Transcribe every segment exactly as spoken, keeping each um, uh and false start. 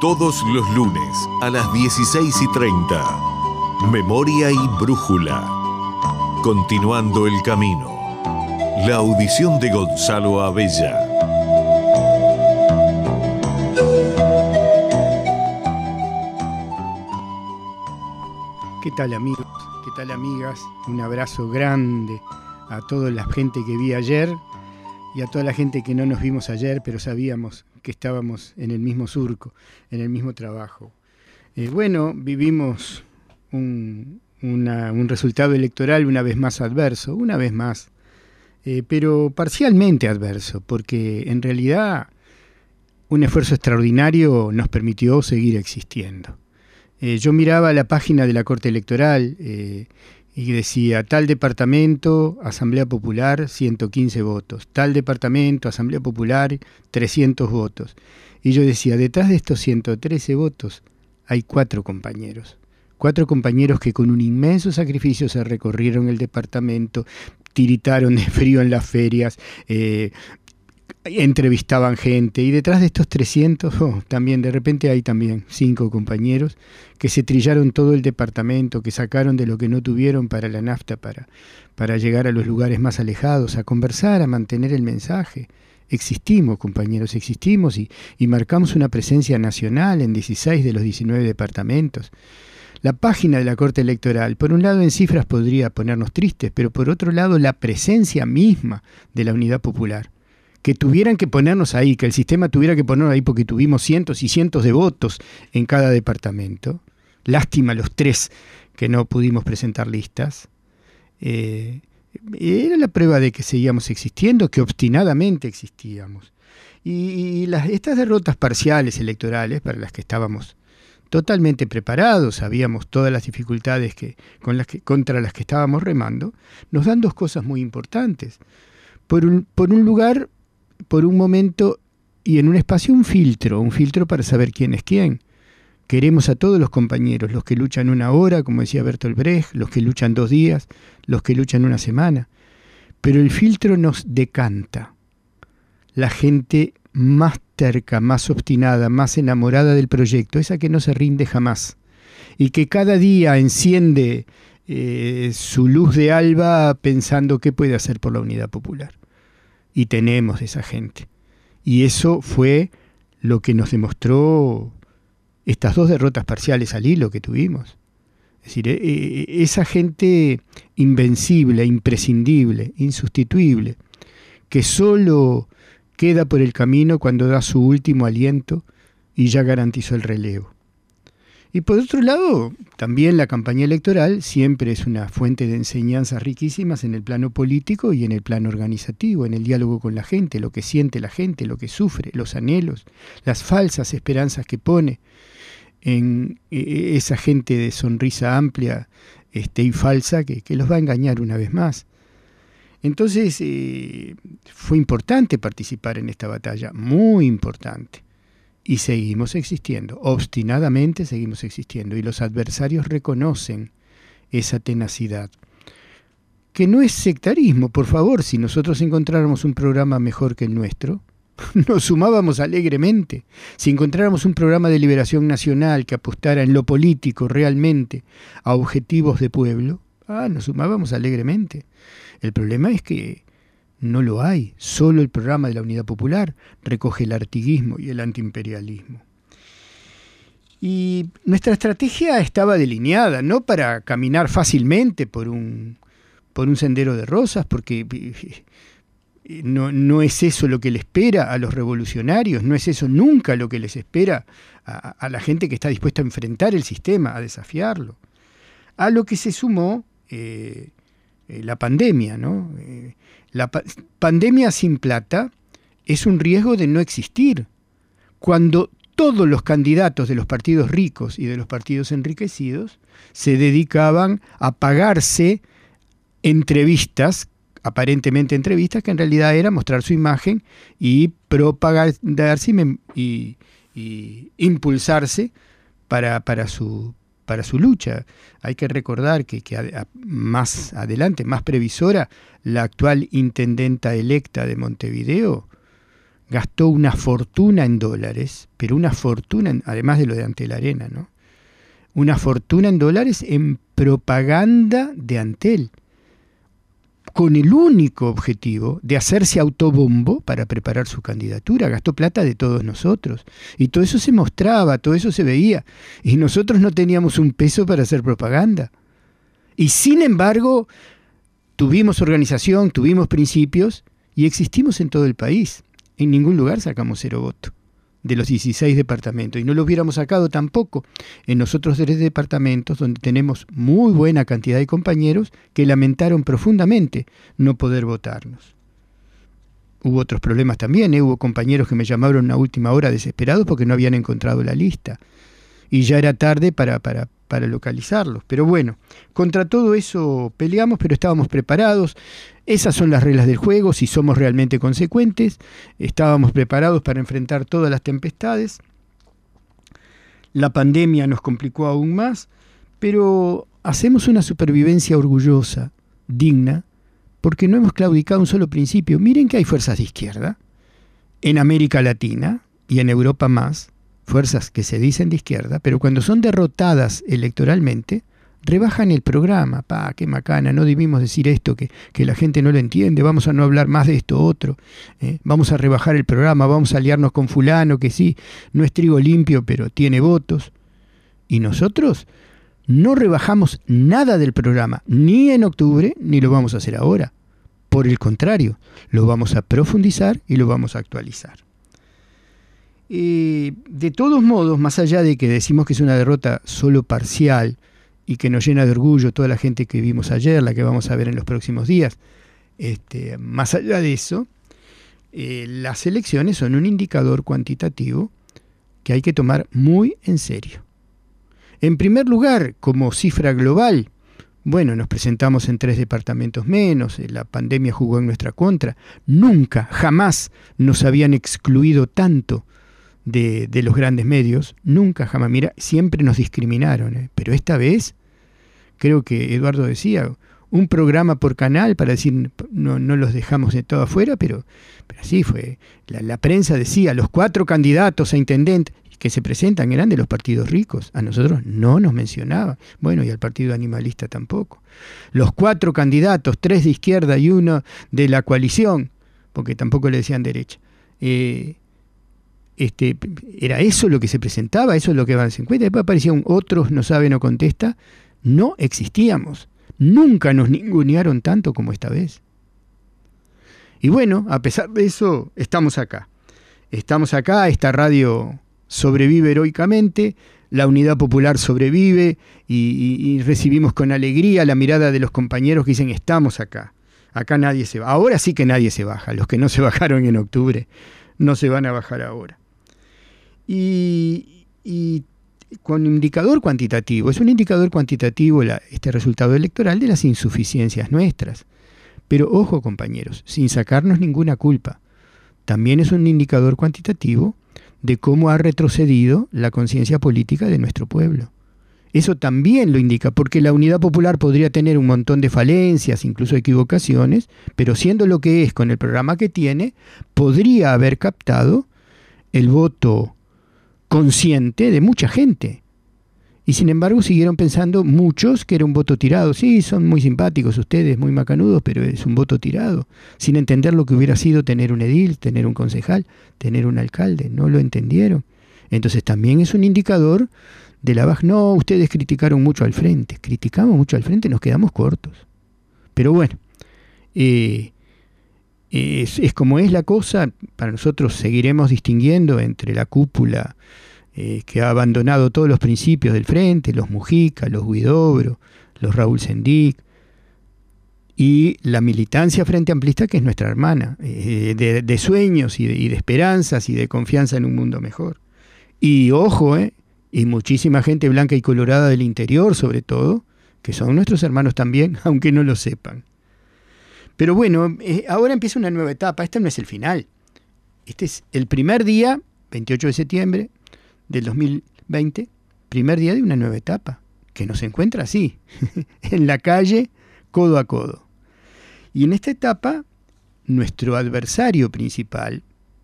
Todos los lunes a las dieciséis y treinta. Memoria y Brújula. Continuando el camino. La audición de Gonzalo Abella. ¿Qué tal, amigos? ¿Qué tal, amigas? Un abrazo grande a toda la gente que vi ayer y a toda la gente que no nos vimos ayer, pero sabíamos que estábamos en el mismo surco, en el mismo trabajo. Eh, bueno, vivimos un, una, un resultado electoral una vez más adverso, una vez más, eh, pero parcialmente adverso, porque en realidad un esfuerzo extraordinario nos permitió seguir existiendo. Eh, yo miraba la página de la Corte Electoral eh, y decía, tal departamento, Asamblea Popular, ciento quince votos, tal departamento, Asamblea Popular, trescientos votos. Y yo decía, detrás de estos ciento trece votos hay cuatro compañeros, cuatro compañeros que con un inmenso sacrificio se recorrieron el departamento, tiritaron de frío en las ferias, eh, entrevistaban gente, y detrás de estos trescientos, oh, también de repente hay también cinco compañeros que se trillaron todo el departamento, que sacaron de lo que no tuvieron para la nafta, para, para llegar a los lugares más alejados, a conversar, a mantener el mensaje. Existimos, compañeros, existimos y, y marcamos una presencia nacional en dieciséis de los diecinueve departamentos. La página de la Corte Electoral, por un lado en cifras podría ponernos tristes, pero por otro lado la presencia misma de la Unidad Popular. Que tuvieran que ponernos ahí, que el sistema tuviera que ponernos ahí porque tuvimos cientos y cientos de votos en cada departamento. Lástima los tres que no pudimos presentar listas. Eh, era la prueba de que seguíamos existiendo, que obstinadamente existíamos. Y, y las, estas derrotas parciales electorales, para las que estábamos totalmente preparados, sabíamos todas las dificultades que, con las que, contra las que estábamos remando, nos dan dos cosas muy importantes. Por un, por un lugar, por un momento y en un espacio un filtro, un filtro para saber quién es quién. Queremos a todos los compañeros, los que luchan una hora, como decía Bertolt Brecht, los que luchan dos días, los que luchan una semana. Pero el filtro nos decanta. La gente más terca, más obstinada, más enamorada del proyecto, esa que no se rinde jamás y que cada día enciende eh, su luz de alba pensando qué puede hacer por la Unidad Popular. Y tenemos esa gente. Y eso fue lo que nos demostró estas dos derrotas parciales al hilo que tuvimos. Es decir, eh, esa gente invencible, imprescindible, insustituible, que solo queda por el camino cuando da su último aliento y ya garantizó el relevo. Y por otro lado, también la campaña electoral siempre es una fuente de enseñanzas riquísimas en el plano político y en el plano organizativo, en el diálogo con la gente, lo que siente la gente, lo que sufre, los anhelos, las falsas esperanzas que pone en esa gente de sonrisa amplia este, y falsa que, que los va a engañar una vez más. Entonces, eh, fue importante participar en esta batalla, muy importante. Y seguimos existiendo, obstinadamente seguimos existiendo, y los adversarios reconocen esa tenacidad. Que no es sectarismo, por favor, si nosotros encontráramos un programa mejor que el nuestro, nos sumábamos alegremente. Si encontráramos un programa de liberación nacional que apostara en lo político realmente a objetivos de pueblo, ah, nos sumábamos alegremente. El problema es que no lo hay. Solo el programa de la Unidad Popular recoge el artiguismo y el antiimperialismo. Y nuestra estrategia estaba delineada, no para caminar fácilmente por un, por un sendero de rosas, porque no, no es eso lo que le espera a los revolucionarios, no es eso nunca lo que les espera a, a la gente que está dispuesta a enfrentar el sistema, a desafiarlo. A lo que se sumó eh, eh, la pandemia, ¿no? Eh, La pa- pandemia sin plata es un riesgo de no existir. Cuando todos los candidatos de los partidos ricos y de los partidos enriquecidos se dedicaban a pagarse entrevistas, aparentemente entrevistas, que en realidad era mostrar su imagen y propagarse y, y, y impulsarse para, para su para su lucha. Hay que recordar que, que a, a, más adelante, más previsora, la actual intendenta electa de Montevideo gastó una fortuna en dólares, pero una fortuna, en, además de lo de Antel Arena, ¿no? Una fortuna en dólares en propaganda de Antel, con el único objetivo de hacerse autobombo para preparar su candidatura. Gastó plata de todos nosotros. Y todo eso se mostraba, todo eso se veía. Y nosotros no teníamos un peso para hacer propaganda. Y sin embargo, tuvimos organización, tuvimos principios y existimos en todo el país. En ningún lugar sacamos cero voto de los dieciséis departamentos. Y no lo hubiéramos sacado tampoco en los otros tres departamentos, donde tenemos muy buena cantidad de compañeros que lamentaron profundamente no poder votarnos. Hubo otros problemas también, ¿eh? Hubo compañeros que me llamaron a última hora desesperados porque no habían encontrado la lista. Y ya era tarde para, para, para localizarlos. Pero bueno, contra todo eso peleamos, pero estábamos preparados. Esas son las reglas del juego, si somos realmente consecuentes. Estábamos preparados para enfrentar todas las tempestades. La pandemia nos complicó aún más, pero hacemos una supervivencia orgullosa, digna, porque no hemos claudicado un solo principio. Miren que hay fuerzas de izquierda, en América Latina y en Europa más, fuerzas que se dicen de izquierda, pero cuando son derrotadas electoralmente, rebajan el programa. Pa, qué macana, no debimos decir esto, que, que la gente no lo entiende, vamos a no hablar más de esto otro, ¿eh? Vamos a rebajar el programa, vamos a aliarnos con fulano, que sí, no es trigo limpio, pero tiene votos. Y nosotros no rebajamos nada del programa, ni en octubre, ni lo vamos a hacer ahora. Por el contrario, lo vamos a profundizar y lo vamos a actualizar. Eh, de todos modos, más allá de que decimos que es una derrota solo parcial, y que nos llena de orgullo toda la gente que vimos ayer, la que vamos a ver en los próximos días. Este, más allá de eso, eh, las elecciones son un indicador cuantitativo que hay que tomar muy en serio. En primer lugar, como cifra global, bueno, nos presentamos en tres departamentos menos, la pandemia jugó en nuestra contra, nunca, jamás nos habían excluido tanto De, de los grandes medios, nunca jamás, mira, siempre nos discriminaron, ¿eh? Pero esta vez, creo que Eduardo decía, un programa por canal para decir, no, no los dejamos de todo afuera, pero, pero así fue, la, la prensa decía, los cuatro candidatos a intendente que se presentan eran de los partidos ricos, a nosotros no nos mencionaba, bueno, y al partido animalista tampoco. Los cuatro candidatos, tres de izquierda y uno de la coalición, porque tampoco le decían derecha, eh, Este, era eso lo que se presentaba, eso es lo que va a ser. Después aparecía un otros no sabe, no contesta. No existíamos. Nunca nos ningunearon tanto como esta vez. Y bueno, a pesar de eso, estamos acá. Estamos acá, esta radio sobrevive heroicamente, la Unidad Popular sobrevive y, y, y recibimos con alegría la mirada de los compañeros que dicen, estamos acá. Acá nadie se va. Ahora sí que nadie se baja. Los que no se bajaron en octubre no se van a bajar ahora. Y, y con indicador cuantitativo, es un indicador cuantitativo la, este resultado electoral de las insuficiencias nuestras. Pero ojo, compañeros, sin sacarnos ninguna culpa, también es un indicador cuantitativo de cómo ha retrocedido la conciencia política de nuestro pueblo. Eso también lo indica, porque la Unidad Popular podría tener un montón de falencias, incluso equivocaciones, pero siendo lo que es con el programa que tiene, podría haber captado el voto consciente de mucha gente. Y sin embargo siguieron pensando muchos que era un voto tirado. Sí, son muy simpáticos ustedes, muy macanudos, pero es un voto tirado. Sin entender lo que hubiera sido tener un edil, tener un concejal, tener un alcalde. No lo entendieron. Entonces también es un indicador de la baja. No, ustedes criticaron mucho al frente. Criticamos mucho al frente, nos quedamos cortos. Pero bueno, eh, Es, es como es la cosa. Para nosotros seguiremos distinguiendo entre la cúpula eh, que ha abandonado todos los principios del frente, los Mujica, los Huidobro, los Raúl Sendic, y la militancia frente amplista, que es nuestra hermana, eh, de, de sueños y de, y de esperanzas y de confianza en un mundo mejor. Y ojo, eh, y muchísima gente blanca y colorada del interior, sobre todo, que son nuestros hermanos también, aunque no lo sepan. Pero bueno, eh, ahora empieza una nueva etapa. Este no es el final. Este es el primer día, veintiocho de septiembre del dos mil veinte, primer día de una nueva etapa, que nos encuentra así, en la calle, codo a codo. Y en esta etapa, nuestro adversario principal,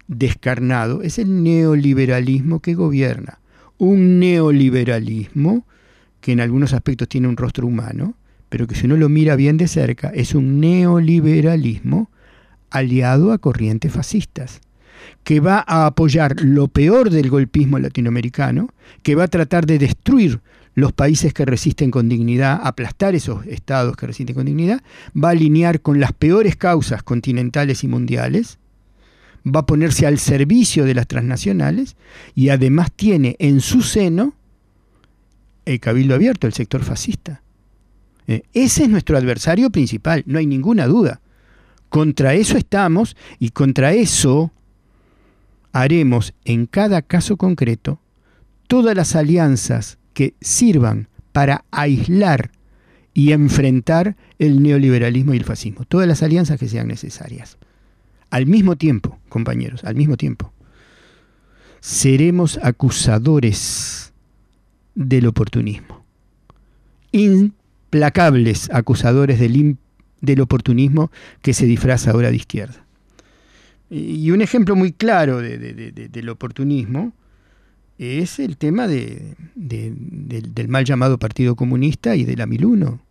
descarnado es el neoliberalismo que gobierna. Un neoliberalismo que en algunos aspectos tiene un rostro humano, pero que si uno lo mira bien de cerca, es un neoliberalismo aliado a corrientes fascistas, que va a apoyar lo peor del golpismo latinoamericano, que va a tratar de destruir los países que resisten con dignidad, aplastar esos estados que resisten con dignidad, va a alinear con las peores causas continentales y mundiales, va a ponerse al servicio de las transnacionales y además tiene en su seno el cabildo abierto, el sector fascista. Eh, ese es nuestro adversario principal, no hay ninguna duda. Contra eso estamos y contra eso haremos en cada caso concreto todas las alianzas que sirvan para aislar y enfrentar el neoliberalismo y el fascismo. Todas las alianzas que sean necesarias. Al mismo tiempo, compañeros, al mismo tiempo, seremos acusadores del oportunismo. Implacables acusadores del, del oportunismo que se disfraza ahora de izquierda. Y un ejemplo muy claro de, de, de, de, del oportunismo es el tema de, de, de, del mal llamado Partido Comunista y de la mil uno.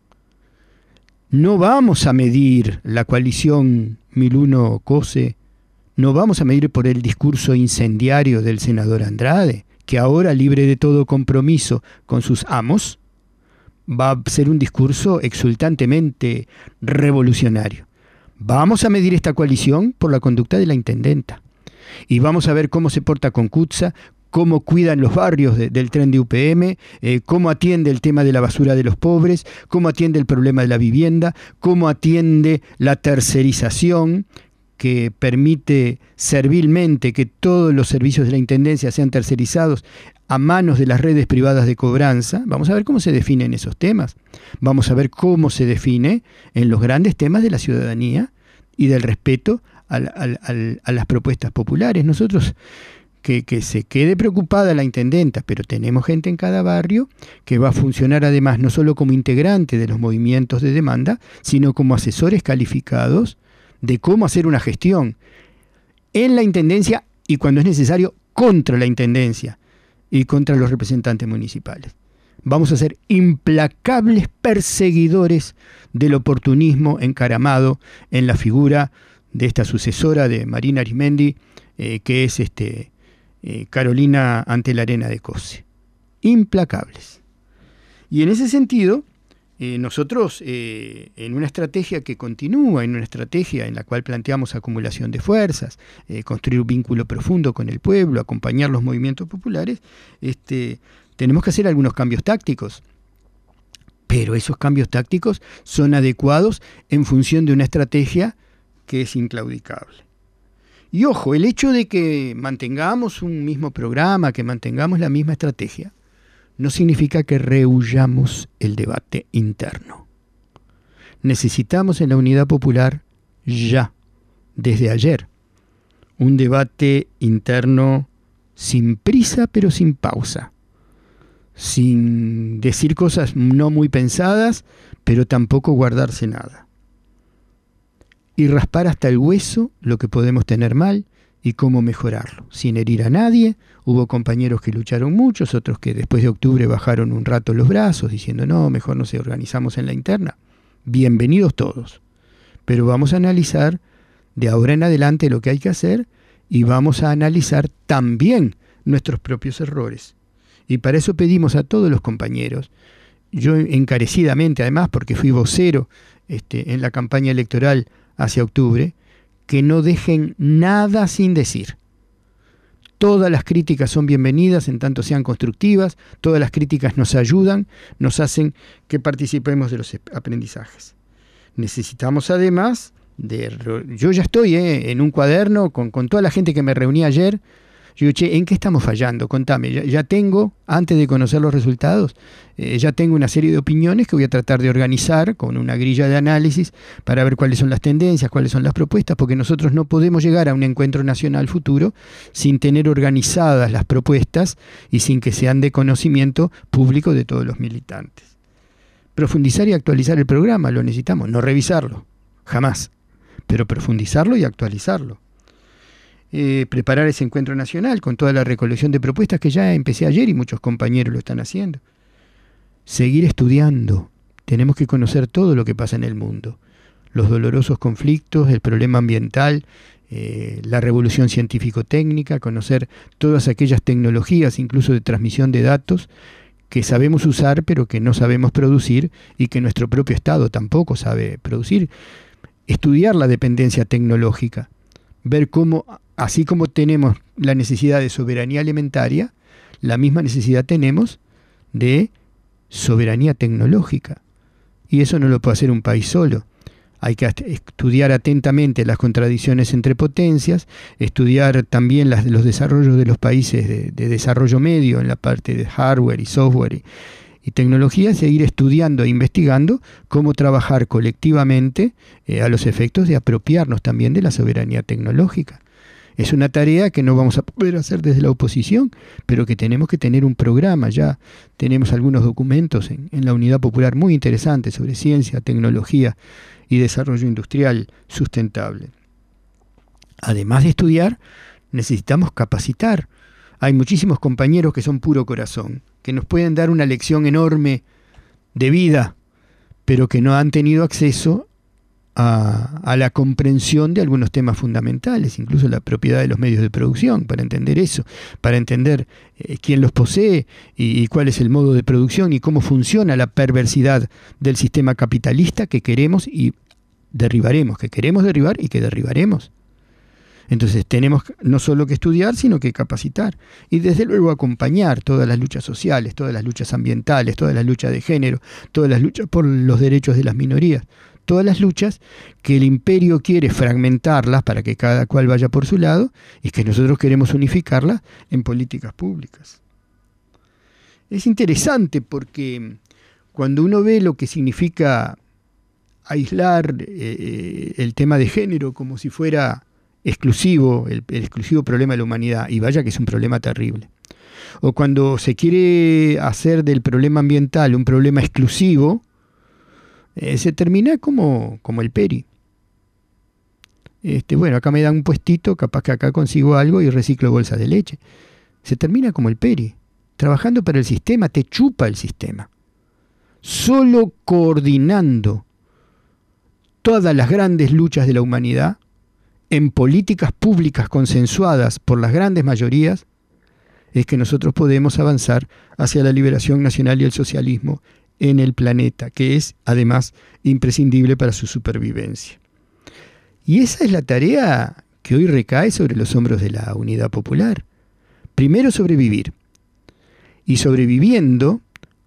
No vamos a medir la coalición mil uno COSE, no vamos a medir por el discurso incendiario del senador Andrade, que ahora, libre de todo compromiso con sus amos, va a ser un discurso exultantemente revolucionario. Vamos a medir esta coalición por la conducta de la intendenta. Y vamos a ver cómo se porta con Cutsa, cómo cuidan los barrios de, del tren de U P M, eh, cómo atiende el tema de la basura de los pobres, cómo atiende el problema de la vivienda, cómo atiende la tercerización que permite servilmente que todos los servicios de la Intendencia sean tercerizados a manos de las redes privadas de cobranza. Vamos a ver cómo se definen esos temas. Vamos a ver cómo se define en los grandes temas de la ciudadanía y del respeto al, al, al, a las propuestas populares. Nosotros... Que, que se quede preocupada la intendenta, pero tenemos gente en cada barrio que va a funcionar además no solo como integrante de los movimientos de demanda, sino como asesores calificados de cómo hacer una gestión en la intendencia y cuando es necesario contra la intendencia y contra los representantes municipales. Vamos a ser implacables perseguidores del oportunismo encaramado en la figura de esta sucesora de Marina Arismendi, eh, que es este... Eh, Carolina ante la arena de COSE. Implacables. Y en ese sentido, eh, nosotros, eh, en una estrategia que continúa, en una estrategia en la cual planteamos acumulación de fuerzas, eh, construir un vínculo profundo con el pueblo, acompañar los movimientos populares, este, tenemos que hacer algunos cambios tácticos. Pero esos cambios tácticos son adecuados en función de una estrategia que es inclaudicable. Y ojo, el hecho de que mantengamos un mismo programa, que mantengamos la misma estrategia, no significa que rehuyamos el debate interno. Necesitamos en la Unidad Popular ya, desde ayer, un debate interno sin prisa pero sin pausa, sin decir cosas no muy pensadas, pero tampoco guardarse nada. Y raspar hasta el hueso lo que podemos tener mal y cómo mejorarlo, sin herir a nadie. Hubo compañeros que lucharon muchos, otros que después de octubre bajaron un rato los brazos diciendo no, mejor no se organizamos en la interna. Bienvenidos todos, pero vamos a analizar de ahora en adelante lo que hay que hacer y vamos a analizar también nuestros propios errores. Y para eso pedimos a todos los compañeros, yo encarecidamente además porque fui vocero este, en la campaña electoral hacia octubre, que no dejen nada sin decir. Todas las críticas son bienvenidas en tanto sean constructivas, todas las críticas nos ayudan, nos hacen que participemos de los aprendizajes. Necesitamos además, de, yo ya estoy eh, en un cuaderno con, con toda la gente que me reuní ayer. Yo digo, che, ¿en qué estamos fallando? Contame, ya, ya tengo, antes de conocer los resultados, eh, ya tengo una serie de opiniones que voy a tratar de organizar con una grilla de análisis para ver cuáles son las tendencias, cuáles son las propuestas, porque nosotros no podemos llegar a un encuentro nacional futuro sin tener organizadas las propuestas y sin que sean de conocimiento público de todos los militantes. Profundizar y actualizar el programa, lo necesitamos, no revisarlo, jamás, pero profundizarlo y actualizarlo. eh, preparar ese encuentro nacional con toda la recolección de propuestas que ya empecé ayer y muchos compañeros lo están haciendo. Seguir estudiando. Tenemos que conocer todo lo que pasa en el mundo. Los dolorosos conflictos, el problema ambiental, eh, la revolución científico-técnica, conocer todas aquellas tecnologías, incluso de transmisión de datos, que sabemos usar pero que no sabemos producir y que nuestro propio Estado tampoco sabe producir. Estudiar la dependencia tecnológica, ver cómo, así como tenemos la necesidad de soberanía alimentaria, la misma necesidad tenemos de soberanía tecnológica. Y eso no lo puede hacer un país solo. Hay que estudiar atentamente las contradicciones entre potencias, estudiar también las, los desarrollos de los países de, de desarrollo medio en la parte de hardware y software y, y tecnología, seguir estudiando e investigando cómo trabajar colectivamente eh, a los efectos de apropiarnos también de la soberanía tecnológica. Es una tarea que no vamos a poder hacer desde la oposición, pero que tenemos que tener un programa. Ya tenemos algunos documentos en, en la Unidad Popular muy interesantes sobre ciencia, tecnología y desarrollo industrial sustentable. Además de estudiar, necesitamos capacitar. Hay muchísimos compañeros que son puro corazón, que nos pueden dar una lección enorme de vida, pero que no han tenido acceso A, a la comprensión de algunos temas fundamentales, incluso la propiedad de los medios de producción, para entender eso, para entender eh, quién los posee y, y cuál es el modo de producción y cómo funciona la perversidad del sistema capitalista que queremos y derribaremos, que queremos derribar y que derribaremos. Entonces tenemos no solo que estudiar, sino que capacitar y desde luego acompañar todas las luchas sociales, todas las luchas ambientales, todas las luchas de género, todas las luchas por los derechos de las minorías. Todas las luchas que el imperio quiere fragmentarlas para que cada cual vaya por su lado y que nosotros queremos unificarlas en políticas públicas. Es interesante porque cuando uno ve lo que significa aislar eh, el tema de género como si fuera exclusivo, el, el exclusivo problema de la humanidad, y vaya que es un problema terrible, o cuando se quiere hacer del problema ambiental un problema exclusivo, Eh, se termina como, como el Peri. Este, bueno, acá me dan un puestito, capaz que acá consigo algo y reciclo bolsas de leche. Se termina como el Peri, trabajando para el sistema, te chupa el sistema. Solo coordinando todas las grandes luchas de la humanidad en políticas públicas consensuadas por las grandes mayorías es que nosotros podemos avanzar hacia la liberación nacional y el socialismo en el planeta, que es además imprescindible para su supervivencia. Y esa es la tarea que hoy recae sobre los hombros de la Unidad Popular. Primero sobrevivir. Y sobreviviendo,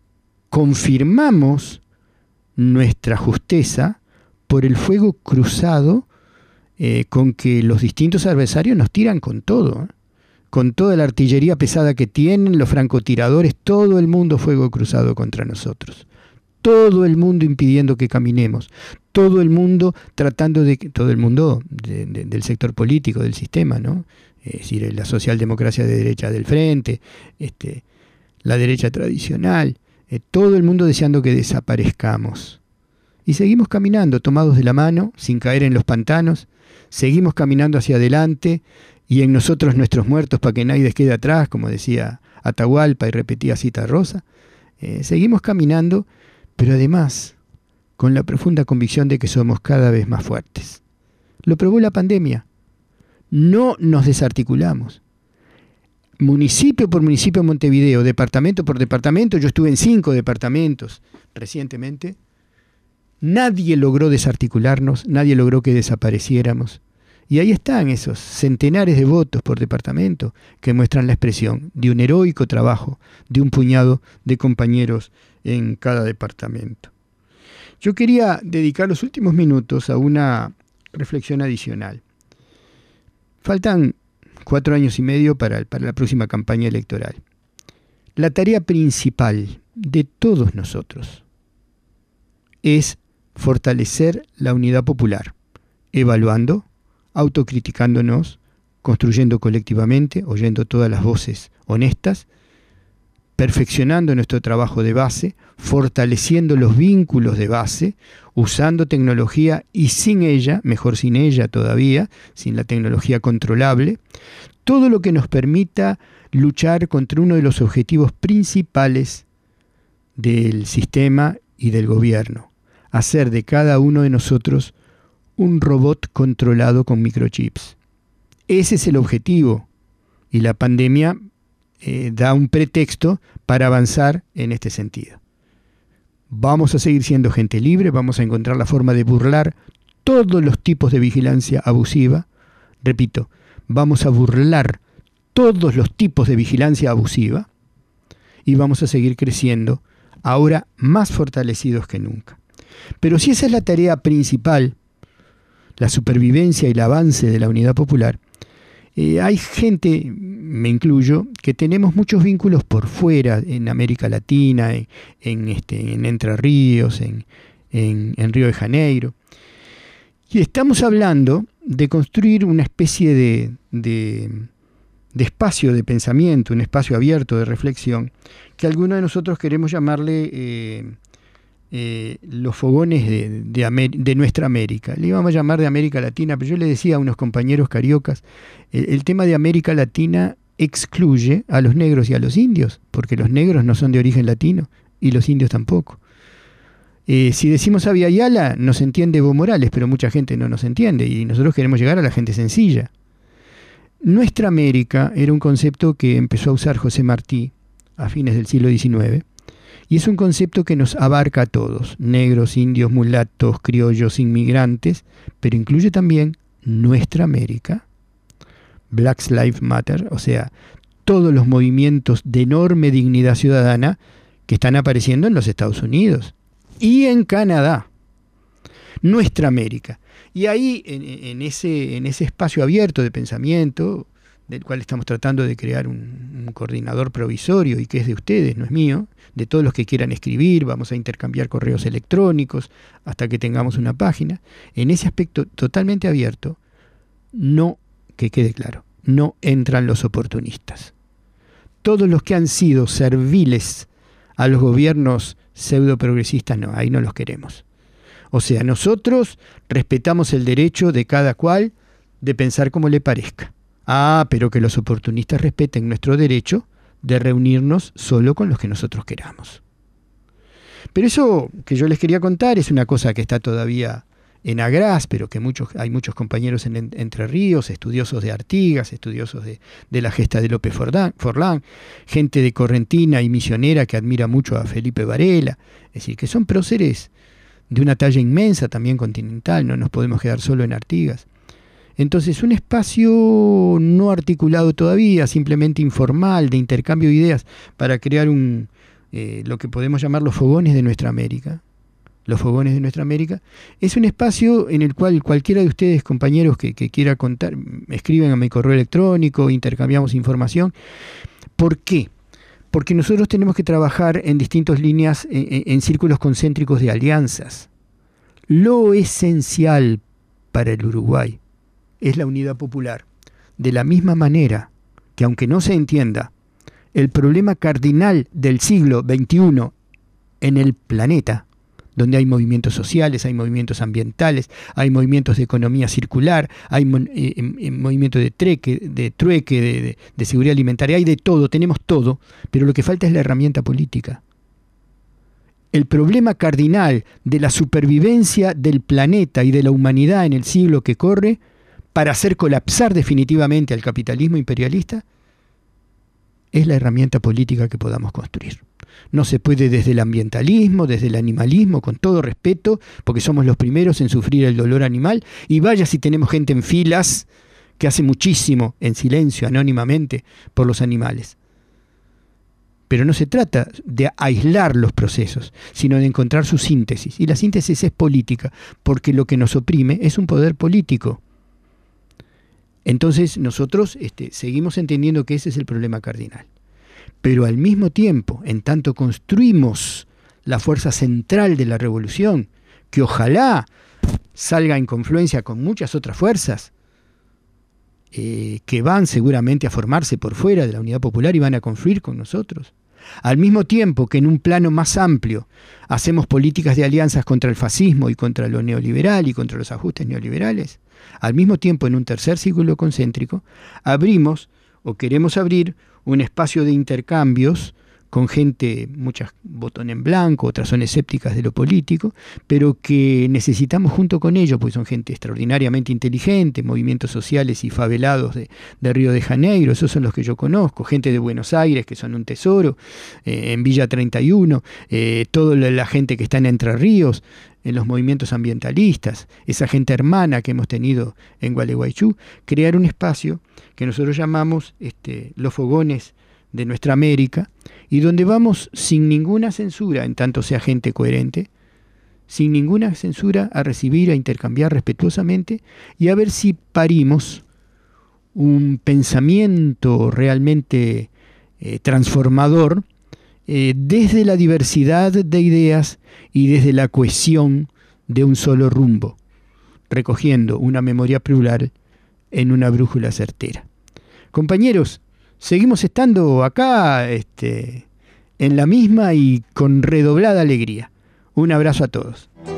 confirmamos nuestra justeza por el fuego cruzado eh, con que los distintos adversarios nos tiran con todo, ¿eh? Con toda la artillería pesada que tienen, los francotiradores, todo el mundo fuego cruzado contra nosotros. Todo el mundo impidiendo que caminemos. Todo el mundo tratando de... Todo el mundo de, de, del sector político, del sistema, ¿no? Es decir, la socialdemocracia de derecha del frente, este, la derecha tradicional, eh, todo el mundo deseando que desaparezcamos. Y seguimos caminando, tomados de la mano, sin caer en los pantanos. Seguimos caminando hacia adelante, y en nosotros nuestros muertos para que nadie quede atrás, como decía Atahualpa y repetía Cita Rosa. Eh, seguimos caminando, pero además con la profunda convicción de que somos cada vez más fuertes. Lo probó la pandemia. No nos desarticulamos. Municipio por municipio en Montevideo, departamento por departamento, yo estuve en cinco departamentos recientemente, nadie logró desarticularnos, nadie logró que desapareciéramos. Y ahí están esos centenares de votos por departamento que muestran la expresión de un heroico trabajo de un puñado de compañeros en cada departamento. Yo quería dedicar los últimos minutos a una reflexión adicional. Faltan cuatro años y medio para, para la próxima campaña electoral. La tarea principal de todos nosotros es fortalecer la unidad popular, evaluando, autocriticándonos, construyendo colectivamente, oyendo todas las voces honestas, perfeccionando nuestro trabajo de base, fortaleciendo los vínculos de base, usando tecnología y sin ella, mejor sin ella todavía, sin la tecnología controlable, todo lo que nos permita luchar contra uno de los objetivos principales del sistema y del gobierno, hacer de cada uno de nosotros un robot controlado con microchips. Ese es el objetivo, y la pandemia eh, da un pretexto para avanzar en este sentido. Vamos a seguir siendo gente libre, vamos a encontrar la forma de burlar todos los tipos de vigilancia abusiva. Repito, vamos a burlar todos los tipos de vigilancia abusiva y vamos a seguir creciendo, ahora más fortalecidos que nunca. Pero si esa es la tarea principal, la supervivencia y el avance de la unidad popular, eh, hay gente, me incluyo, que tenemos muchos vínculos por fuera, en América Latina, en, en, este, en Entre Ríos, en, en, en Río de Janeiro. Y estamos hablando de construir una especie de, de, de espacio de pensamiento, un espacio abierto de reflexión, que algunos de nosotros queremos llamarle eh, eh, los fogones de, de, Amer- de nuestra América. Le íbamos a llamar de América Latina, pero yo le decía a unos compañeros cariocas, el, el tema de América Latina excluye a los negros y a los indios, porque los negros no son de origen latino y los indios tampoco. Eh, si decimos Abya Yala, nos entiende Evo Morales, pero mucha gente no nos entiende y nosotros queremos llegar a la gente sencilla. Nuestra América era un concepto que empezó a usar José Martí a fines del siglo diecinueve y es un concepto que nos abarca a todos, negros, indios, mulatos, criollos, inmigrantes, pero incluye también nuestra América, Black Lives Matter, o sea, todos los movimientos de enorme dignidad ciudadana que están apareciendo en los Estados Unidos y en Canadá, nuestra América. Y ahí, en, en, ese, en ese espacio abierto de pensamiento, del cual estamos tratando de crear un, un coordinador provisorio y que es de ustedes, no es mío, de todos los que quieran escribir, vamos a intercambiar correos electrónicos hasta que tengamos una página, en ese aspecto totalmente abierto, no, que quede claro, no entran los oportunistas. Todos los que han sido serviles a los gobiernos pseudo progresistas, no, ahí no los queremos. O sea, nosotros respetamos el derecho de cada cual de pensar como le parezca. Ah, pero que los oportunistas respeten nuestro derecho de reunirnos solo con los que nosotros queramos. Pero eso que yo les quería contar es una cosa que está todavía en Agraz, pero que muchos, hay muchos compañeros en, en Entre Ríos, estudiosos de Artigas, estudiosos de, de la gesta de López Forlán, gente de Correntina y misionera que admira mucho a Felipe Varela, es decir, que son próceres de una talla inmensa, también continental, no nos podemos quedar solo en Artigas. Entonces, un espacio no articulado todavía, simplemente informal, de intercambio de ideas, para crear un eh, lo que podemos llamar los fogones de nuestra América. Los fogones de nuestra América, es un espacio en el cual cualquiera de ustedes, compañeros, que, que quiera contar, me escriben a mi correo electrónico, intercambiamos información. ¿Por qué? Porque nosotros tenemos que trabajar en distintas líneas, en, en círculos concéntricos de alianzas. Lo esencial para el Uruguay es la unidad popular. De la misma manera que, aunque no se entienda, el problema cardinal del siglo veintiuno en el planeta, donde hay movimientos sociales, hay movimientos ambientales, hay movimientos de economía circular, hay eh, eh, movimientos de, treque, de trueque, de, de, de seguridad alimentaria, hay de todo, tenemos todo, pero lo que falta es la herramienta política. El problema cardinal de la supervivencia del planeta y de la humanidad en el siglo que corre, para hacer colapsar definitivamente al capitalismo imperialista, es la herramienta política que podamos construir. No se puede desde el ambientalismo, desde el animalismo, con todo respeto, porque somos los primeros en sufrir el dolor animal, y vaya si tenemos gente en filas que hace muchísimo en silencio, anónimamente, por los animales. Pero no se trata de aislar los procesos, sino de encontrar su síntesis. Y la síntesis es política, porque lo que nos oprime es un poder político. Entonces nosotros este, seguimos entendiendo que ese es el problema cardinal. Pero al mismo tiempo, en tanto construimos la fuerza central de la revolución, que ojalá salga en confluencia con muchas otras fuerzas, eh, que van seguramente a formarse por fuera de la unidad popular y van a confluir con nosotros. Al mismo tiempo que en un plano más amplio hacemos políticas de alianzas contra el fascismo y contra lo neoliberal y contra los ajustes neoliberales, al mismo tiempo en un tercer círculo concéntrico abrimos o queremos abrir un espacio de intercambios con gente, muchas votan en blanco, otras son escépticas de lo político, pero que necesitamos junto con ellos, porque son gente extraordinariamente inteligente, movimientos sociales y favelados de, de Río de Janeiro, esos son los que yo conozco, gente de Buenos Aires, que son un tesoro, eh, en Villa treinta y uno, eh, toda la gente que está en Entre Ríos, en los movimientos ambientalistas, esa gente hermana que hemos tenido en Gualeguaychú, crear un espacio que nosotros llamamos este, los fogones de nuestra América, y donde vamos sin ninguna censura, en tanto sea gente coherente, sin ninguna censura a recibir, a intercambiar respetuosamente y a ver si parimos un pensamiento realmente eh, transformador eh, desde la diversidad de ideas y desde la cohesión de un solo rumbo, recogiendo una memoria plural en una brújula certera. Compañeros, seguimos estando acá este, en la misma y con redoblada alegría. Un abrazo a todos.